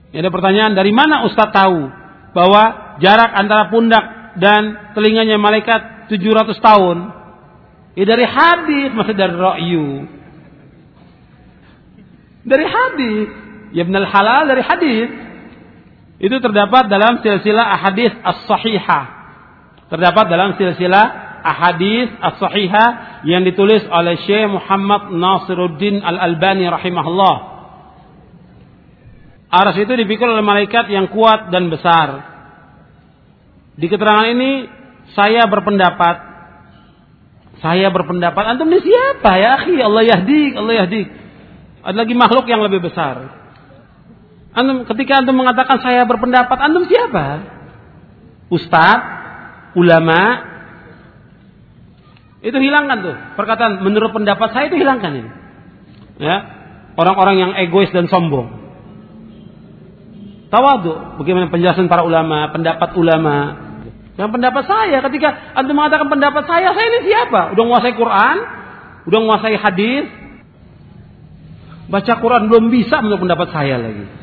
Ada pertanyaan, dari mana Ustaz tahu bahwa jarak antara pundak dan telinganya malaikat 700 tahun? Ya dari hadis, maksud dari ra'yu. Dari hadis. Ya Ibnul Halal dari hadis. Itu terdapat dalam silsilah ahadits as-sahihah. Terdapat dalam silsilah ahadits as-sahihah yang ditulis oleh Syekh Muhammad Nasiruddin Al-Albani rahimahullah. Arsy itu dipikul oleh malaikat yang kuat dan besar. Di keterangan ini saya berpendapat, antum ini siapa ya akhi? Allah yahdik. Ada lagi makhluk yang lebih besar. Ketika antum mengatakan saya berpendapat, antum siapa? Ustaz, ulama. Itu hilangkan tuh perkataan menurut pendapat saya, itu hilangkan ini. Ya, orang-orang yang egois dan sombong. Tawadhu, bagaimana penjelasan para ulama, pendapat ulama. Yang pendapat saya, ketika antum mengatakan pendapat saya ini siapa? Udah menguasai Quran, udah menguasai hadis, baca Quran belum bisa menurut pendapat saya lagi.